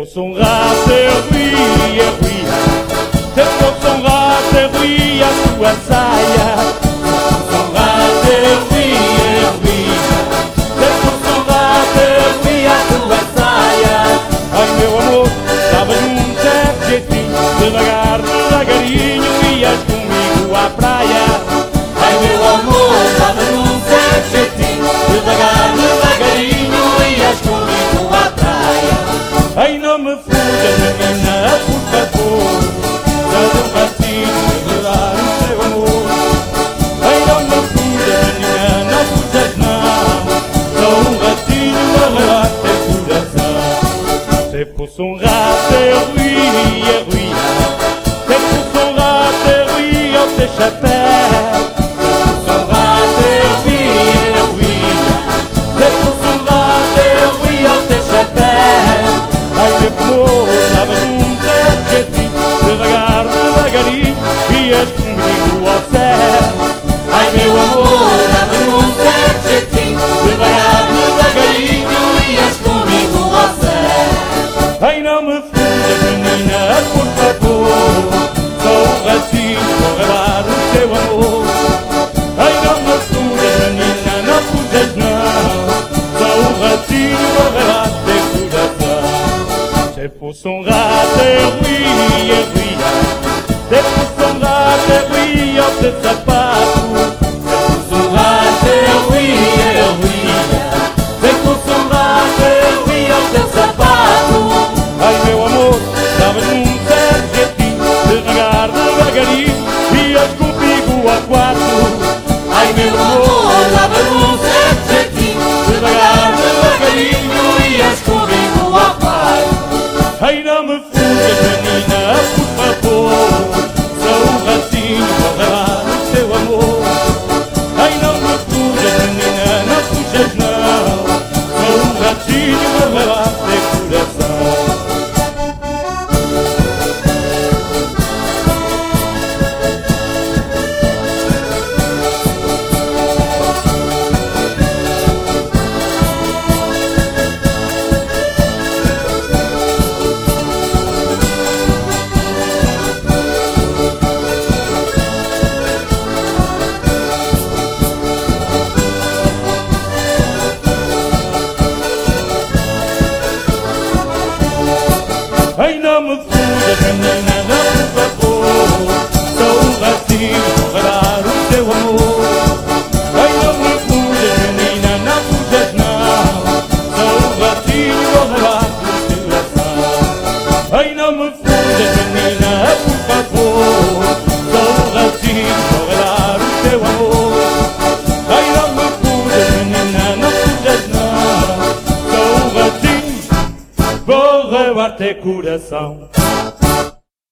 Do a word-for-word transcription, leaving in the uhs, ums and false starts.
fosse um rato eu ria, ria. Se fosse um rato eu ria a sua saia. Se fosse um rato eu ria, eu ria. Se fosse um rato eu ria a sua saia. Ai meu amor, dava-lhe um certo jeitinho, devagar, devagarinho ias comigo à praia. Ai meu amor, dava-lhe um certo jeitinho, devagar, devagarinho ias comigo à praia. Ai não me fujas menina, por favor, dá-lhe um ratinho a dar o seu amor. Ai não me fujas menina, não fujas não, dá um ratinho a dar o teu coração. Se fosse um rato eu ria, ria. Se fosse um rato eu ria ao teu chapéu. Se fosse um rato eu ria, eu ria. Se fosse um rato eu ria ao teu chapéu. Ai meu amor, dava-lhe um certo jeitinho, devagar, devagarinho ias comigo ao céu. Ai meu amor, dava-lhe um certo jeitinho, devagar, devagarinho ias comigo ao céu. Ai não me fujas menina, por favor, sou um ratinho, vou revelar o teu amor. Ai não me fujas menina, não fujas não, sou um ratinho, vou revelar o teu coração. Se fosse um rato eu ria, ria. Se fosse um rato eu ria ao teu sapato. Se fosse um rato eu ria, eu ria. Se fosse um rato eu ria ao teu sapato. ai meu amor, dava-lhe um certo jeitinho, devagar, devagarinho ias comigo ao quarto. Ai meu amor, dava-lhe um certo jeitinho, devagar, devagarinho ias comigo ao quarto. Ai não me fujas menina, por favor, sou um ratinho, vou revelar o teu amor. Ai não me fujas menina, não fujas não, sou um ratinho, vou revelar o teu coração. Ai não me fujas menina, não por favor, sou um ratinho, vou revelar o teu amor. Ai não me fujas menina, não fujas não, sou um ratinho, vou revelar o teu coração. Ai não me fujas menina, por favor, sou um ratinho, vou revelar o teu amor. Ai não me fujas menina, não fujas não, sou um ratinho, vou revelar teu coração.